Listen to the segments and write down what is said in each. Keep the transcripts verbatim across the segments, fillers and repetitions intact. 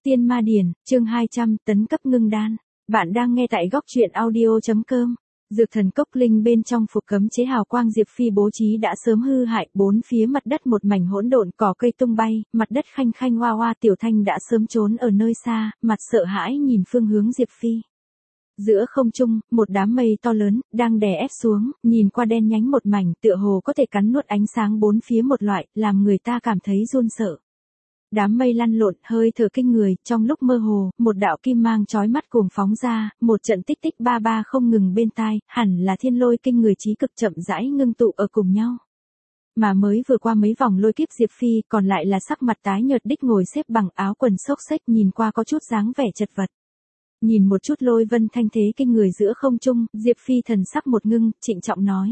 Tiên Ma Điển, chương hai trăm, tấn cấp ngưng đan. Bạn đang nghe tại góc truyện audio chấm com. Dược thần cốc linh bên trong phục cấm chế hào quang Diệp Phi bố trí đã sớm hư hại, bốn phía mặt đất một mảnh hỗn độn, cỏ cây tung bay, mặt đất khanh khanh hoa hoa. Tiểu Thanh đã sớm trốn ở nơi xa, mặt sợ hãi nhìn phương hướng Diệp Phi. Giữa không trung, một đám mây to lớn đang đè ép xuống, nhìn qua đen nhánh một mảnh, tựa hồ có thể cắn nuốt ánh sáng bốn phía một loại, làm người ta cảm thấy run sợ. Đám mây lăn lộn, hơi thở kinh người, trong lúc mơ hồ, một đạo kim mang chói mắt cuồng phóng ra, một trận tích tích ba ba không ngừng bên tai, hẳn là thiên lôi kinh người chí cực chậm rãi ngưng tụ ở cùng nhau. Mà mới vừa qua mấy vòng lôi kiếp Diệp Phi, còn lại là sắc mặt tái nhợt đích ngồi xếp bằng, áo quần xốc xếch, nhìn qua có chút dáng vẻ chật vật. Nhìn một chút lôi vân thanh thế kinh người giữa không trung, Diệp Phi thần sắc một ngưng, trịnh trọng nói: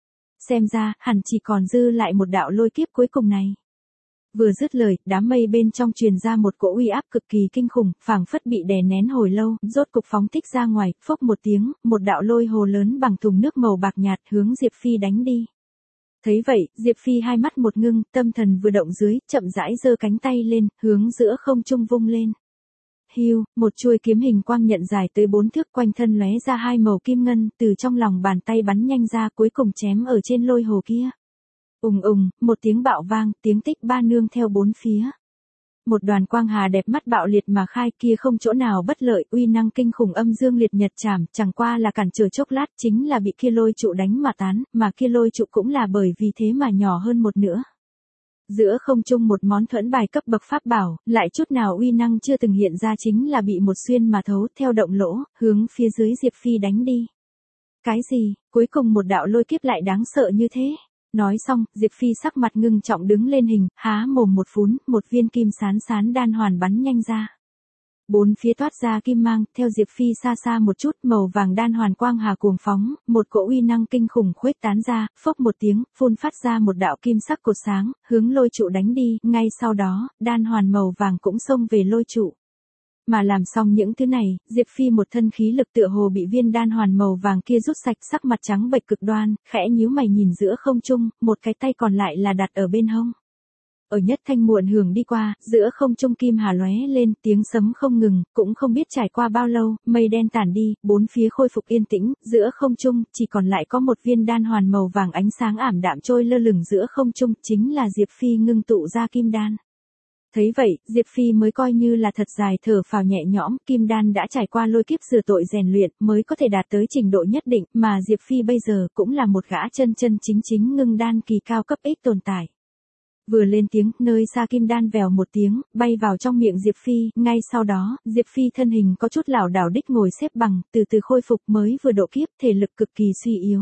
xem ra, hẳn chỉ còn dư lại một đạo lôi kiếp cuối cùng này. Vừa dứt lời, đám mây bên trong truyền ra một cỗ uy áp cực kỳ kinh khủng, phảng phất bị đè nén hồi lâu, rốt cục phóng thích ra ngoài, phốc một tiếng, một đạo lôi hồ lớn bằng thùng nước màu bạc nhạt hướng Diệp Phi đánh đi. Thấy vậy, Diệp Phi hai mắt một ngưng, tâm thần vừa động dưới, chậm rãi giơ cánh tay lên, hướng giữa không trung vung lên. Hiu, một chuôi kiếm hình quang nhận dài tới bốn thước, quanh thân lóe ra hai màu kim ngân, từ trong lòng bàn tay bắn nhanh ra, cuối cùng chém ở trên lôi hồ kia. Ùng ùng, một tiếng bạo vang, tiếng tích ba nương theo bốn phía. Một đoàn quang hà đẹp mắt bạo liệt mà khai, kia không chỗ nào bất lợi, uy năng kinh khủng âm dương liệt nhật chảm, chẳng qua là cản trở chốc lát, chính là bị kia lôi trụ đánh mà tán, mà kia lôi trụ cũng là bởi vì thế mà nhỏ hơn một nữa. Giữa không trung một món thuẫn bài cấp bậc pháp bảo, lại chút nào uy năng chưa từng hiện ra, chính là bị một xuyên mà thấu, theo động lỗ, hướng phía dưới Diệp Phi đánh đi. Cái gì, cuối cùng một đạo lôi kiếp lại đáng sợ như thế? Nói xong, Diệp Phi sắc mặt ngưng trọng đứng lên hình, há mồm một phún, một viên kim sán sán đan hoàn bắn nhanh ra. Bốn phía toát ra kim mang, theo Diệp Phi xa xa một chút, màu vàng đan hoàn quang hà cuồng phóng, một cỗ uy năng kinh khủng khuếch tán ra, phốc một tiếng, phun phát ra một đạo kim sắc cột sáng, hướng lôi trụ đánh đi, ngay sau đó, đan hoàn màu vàng cũng xông về lôi trụ. Mà làm xong những thứ này, Diệp Phi một thân khí lực tựa hồ bị viên đan hoàn màu vàng kia rút sạch, sắc mặt trắng bệch cực đoan, khẽ nhíu mày nhìn giữa không trung, một cái tay còn lại là đặt ở bên hông. Ở nhất thanh muộn hưởng đi qua, giữa không trung kim hà lóe lên, tiếng sấm không ngừng, cũng không biết trải qua bao lâu, mây đen tản đi, bốn phía khôi phục yên tĩnh, giữa không trung chỉ còn lại có một viên đan hoàn màu vàng ánh sáng ảm đạm trôi lơ lửng giữa không trung, chính là Diệp Phi ngưng tụ ra kim đan. Thấy vậy, Diệp Phi mới coi như là thật dài thở phào nhẹ nhõm, kim đan đã trải qua lôi kiếp rửa tội rèn luyện, mới có thể đạt tới trình độ nhất định, mà Diệp Phi bây giờ cũng là một gã chân chân chính chính ngưng đan kỳ cao cấp ít tồn tại. Vừa lên tiếng, nơi xa kim đan vèo một tiếng, bay vào trong miệng Diệp Phi, ngay sau đó, Diệp Phi thân hình có chút lảo đảo đích ngồi xếp bằng, từ từ khôi phục, mới vừa độ kiếp, thể lực cực kỳ suy yếu.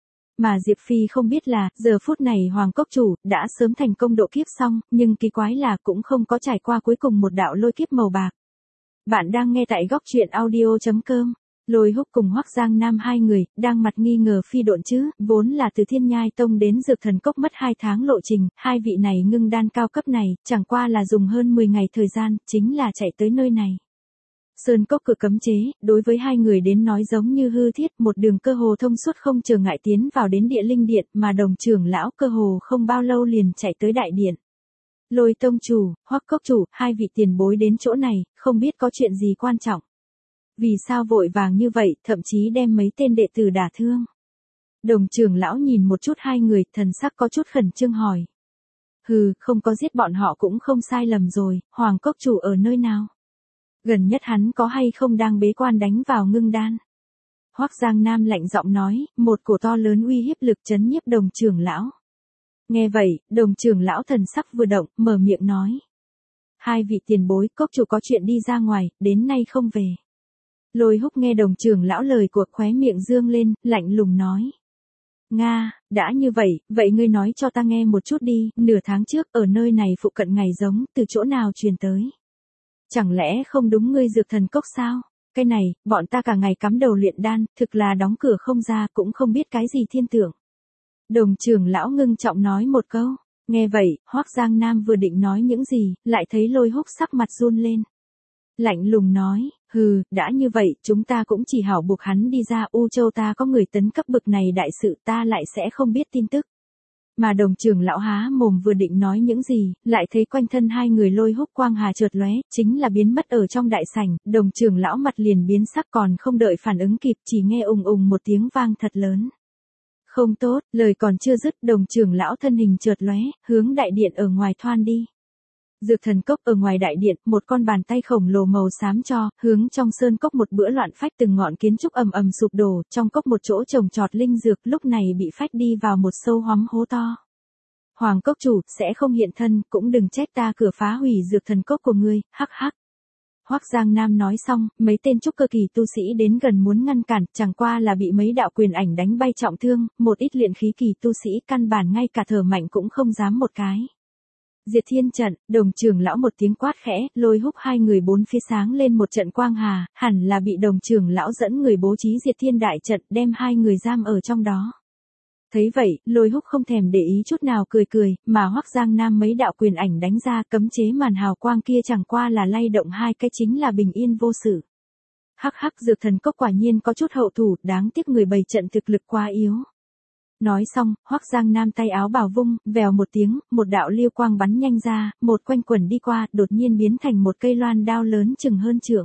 Mà Diệp Phi không biết là, giờ phút này Hoàng Cốc Chủ đã sớm thành công độ kiếp xong, nhưng kỳ quái là cũng không có trải qua cuối cùng một đạo lôi kiếp màu bạc. Bạn đang nghe tại góc truyện audio chấm com. Lôi Húc cùng Hoắc Giang Nam hai người, đang mặt nghi ngờ phi độn chứ, vốn là từ Thiên Nhai Tông đến Dược Thần Cốc mất hai tháng lộ trình, hai vị này ngưng đan cao cấp này, chẳng qua là dùng hơn mười ngày thời gian, chính là chạy tới nơi này. Sơn cốc cửa cấm chế, đối với hai người đến nói giống như hư thiết, một đường cơ hồ thông suốt không trở ngại tiến vào đến địa linh điện, mà Đồng trưởng lão cơ hồ không bao lâu liền chạy tới đại điện. Lôi tông chủ, Hoắc cốc chủ, hai vị tiền bối đến chỗ này, không biết có chuyện gì quan trọng. Vì sao vội vàng như vậy, thậm chí đem mấy tên đệ tử đả thương. Đồng trưởng lão nhìn một chút hai người, thần sắc có chút khẩn trương hỏi. Hừ, không có giết bọn họ cũng không sai lầm rồi, Hoàng cốc chủ ở nơi nào? Gần nhất hắn có hay không đang bế quan đánh vào ngưng đan? Hoắc Giang Nam lạnh giọng nói, một cổ to lớn uy hiếp lực chấn nhiếp đồng trưởng lão. Nghe vậy, đồng trưởng lão thần sắc vừa động, mở miệng nói. Hai vị tiền bối, cốc chủ có chuyện đi ra ngoài, đến nay không về. Lôi Húc nghe đồng trưởng lão lời của, khóe miệng dương lên, lạnh lùng nói. Nga, đã như vậy, vậy ngươi nói cho ta nghe một chút đi, nửa tháng trước, ở nơi này phụ cận ngày giống, từ chỗ nào truyền tới? Chẳng lẽ không đúng ngươi Dược Thần Cốc sao? Cái này, bọn ta cả ngày cắm đầu luyện đan, thực là đóng cửa không ra, cũng không biết cái gì thiên tượng. Đồng trưởng lão ngưng trọng nói một câu. Nghe vậy, Hoắc Giang Nam vừa định nói những gì, lại thấy Lôi Húc sắc mặt run lên. Lạnh lùng nói, hừ, đã như vậy, chúng ta cũng chỉ hảo buộc hắn đi ra. U Châu ta có người tấn cấp bực này đại sự, ta lại sẽ không biết tin tức. Mà Đồng trưởng lão há mồm vừa định nói những gì, lại thấy quanh thân hai người Lôi Húc quang hà chợt lóe, chính là biến mất ở trong đại sảnh, Đồng trưởng lão mặt liền biến sắc, còn không đợi phản ứng kịp, chỉ nghe ùng ùng một tiếng vang thật lớn. Không tốt, lời còn chưa dứt, Đồng trưởng lão thân hình chợt lóe, hướng đại điện ở ngoài thoăn đi. Dược thần cốc ở ngoài đại điện, một con bàn tay khổng lồ màu xám cho, hướng trong sơn cốc một bữa loạn phách, từng ngọn kiến trúc ầm ầm sụp đổ, trong cốc một chỗ trồng trọt linh dược, lúc này bị phách đi vào một sâu hoắm hố to. Hoàng cốc chủ, sẽ không hiện thân, cũng đừng trách ta cửa phá hủy dược thần cốc của ngươi, hắc hắc. Hoắc Giang Nam nói xong, mấy tên trúc cơ kỳ tu sĩ đến gần muốn ngăn cản, chẳng qua là bị mấy đạo quyền ảnh đánh bay trọng thương, một ít luyện khí kỳ tu sĩ căn bản ngay cả thở mạnh cũng không dám một cái. Diệt thiên trận, Đồng trưởng lão một tiếng quát khẽ, Lôi Húc hai người bốn phía sáng lên một trận quang hà, hẳn là bị Đồng trưởng lão dẫn người bố trí diệt thiên đại trận, đem hai người giam ở trong đó. Thấy vậy, Lôi Húc không thèm để ý chút nào, cười cười, mà Hoắc Giang Nam mấy đạo quyền ảnh đánh ra, cấm chế màn hào quang kia chẳng qua là lay động hai cái chính là bình yên vô sự. Hắc hắc, dược thần cốc quả nhiên có chút hậu thủ, đáng tiếc người bày trận thực lực quá yếu. Nói xong, Hoắc Giang Nam tay áo bào vung, vèo một tiếng, một đạo liêu quang bắn nhanh ra, một quanh quẩn đi qua, đột nhiên biến thành một cây loan đao lớn chừng hơn trượng.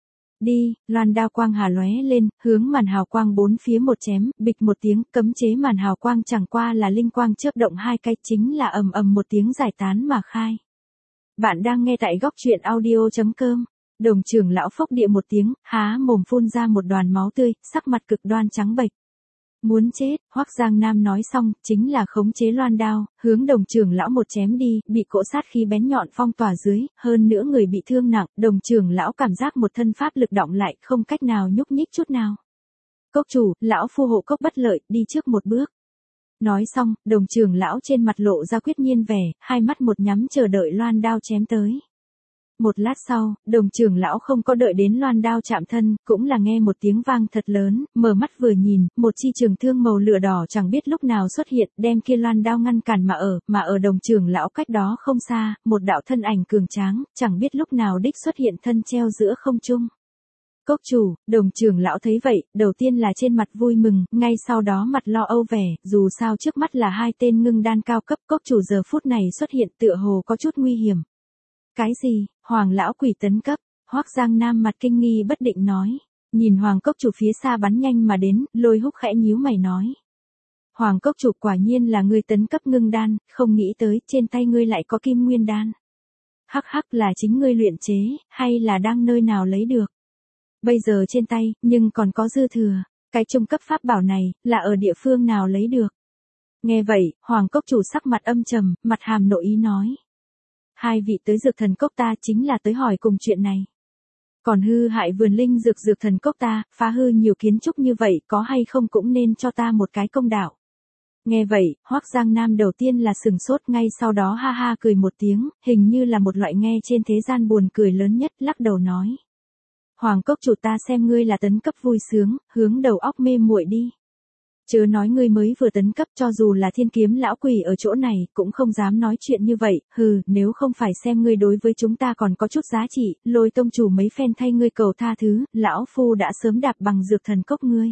Đi, loan đao quang hà lóe lên, hướng màn hào quang bốn phía một chém, bịch một tiếng, cấm chế màn hào quang chẳng qua là linh quang chớp động hai cái, chính là ầm ầm một tiếng giải tán mà khai. Bạn đang nghe tại góc truyện audio chấm com. Đồng trưởng lão phốc địa một tiếng, há mồm phun ra một đoàn máu tươi, sắc mặt cực đoan trắng bệch. Muốn chết, Hoắc Giang Nam nói xong, chính là khống chế loan đao, hướng Đồng trưởng lão một chém đi, bị cỗ sát khí bén nhọn phong tỏa dưới, hơn nữa người bị thương nặng, Đồng trưởng lão cảm giác một thân pháp lực động lại, không cách nào nhúc nhích chút nào. Cốc chủ, lão phù hộ cốc bất lợi, đi trước một bước. Nói xong, Đồng trưởng lão trên mặt lộ ra quyết nhiên vẻ, hai mắt một nhắm chờ đợi loan đao chém tới. Một lát sau, Đồng trưởng lão không có đợi đến loan đao chạm thân, cũng là nghe một tiếng vang thật lớn, mở mắt vừa nhìn, một chi trường thương màu lửa đỏ chẳng biết lúc nào xuất hiện, đem kia loan đao ngăn cản mà ở, mà ở Đồng trưởng lão cách đó không xa, một đạo thân ảnh cường tráng, chẳng biết lúc nào đích xuất hiện thân treo giữa không trung. Cốc chủ, Đồng trưởng lão thấy vậy, đầu tiên là trên mặt vui mừng, ngay sau đó mặt lo âu vẻ, dù sao trước mắt là hai tên ngưng đan cao cấp, cốc chủ giờ phút này xuất hiện tựa hồ có chút nguy hiểm. Cái gì, Hoàng lão quỷ tấn cấp, Hoắc Giang Nam mặt kinh nghi bất định nói, nhìn Hoàng cốc chủ phía xa bắn nhanh mà đến, Lôi Húc khẽ nhíu mày nói. Hoàng cốc chủ quả nhiên là ngươi tấn cấp ngưng đan, không nghĩ tới trên tay ngươi lại có kim nguyên đan. Hắc hắc, là chính ngươi luyện chế, hay là đang nơi nào lấy được? Bây giờ trên tay, nhưng còn có dư thừa, cái trung cấp pháp bảo này, là ở địa phương nào lấy được? Nghe vậy, Hoàng cốc chủ sắc mặt âm trầm, mặt hàm nội ý nói. Hai vị tới dược thần cốc ta chính là tới hỏi cùng chuyện này. Còn hư hại vườn linh dược dược thần cốc ta, phá hư nhiều kiến trúc như vậy có hay không cũng nên cho ta một cái công đạo. Nghe vậy, Hoắc Giang Nam đầu tiên là sừng sốt, ngay sau đó ha ha cười một tiếng, hình như là một loại nghe trên thế gian buồn cười lớn nhất, lắc đầu nói. Hoàng cốc chủ, ta xem ngươi là tấn cấp vui sướng, hướng đầu óc mê muội đi. Chớ nói ngươi mới vừa tấn cấp, cho dù là thiên kiếm lão quỷ ở chỗ này, cũng không dám nói chuyện như vậy, hừ, nếu không phải xem ngươi đối với chúng ta còn có chút giá trị, Lôi tông chủ mấy phen thay ngươi cầu tha thứ, lão phu đã sớm đạp bằng dược thần cốc ngươi.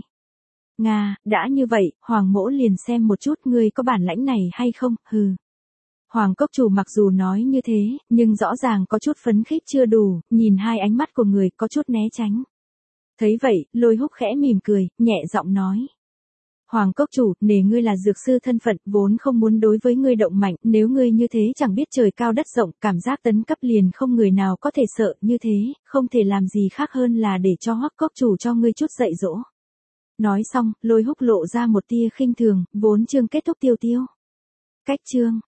Nga, đã như vậy, Hoàng mỗ liền xem một chút ngươi có bản lãnh này hay không, hừ. Hoàng cốc chủ mặc dù nói như thế, nhưng rõ ràng có chút phấn khích chưa đủ, nhìn hai ánh mắt của người có chút né tránh. Thấy vậy, Lôi Húc khẽ mỉm cười, nhẹ giọng nói. Hoàng cốc chủ, nể ngươi là dược sư thân phận, vốn không muốn đối với ngươi động mạnh, nếu ngươi như thế chẳng biết trời cao đất rộng, cảm giác tấn cấp liền không người nào có thể sợ, như thế, không thể làm gì khác hơn là để cho Hoắc cốc chủ cho ngươi chút dạy dỗ. Nói xong, Lôi Húc lộ ra một tia khinh thường, vốn chương kết thúc tiêu tiêu. Cách chương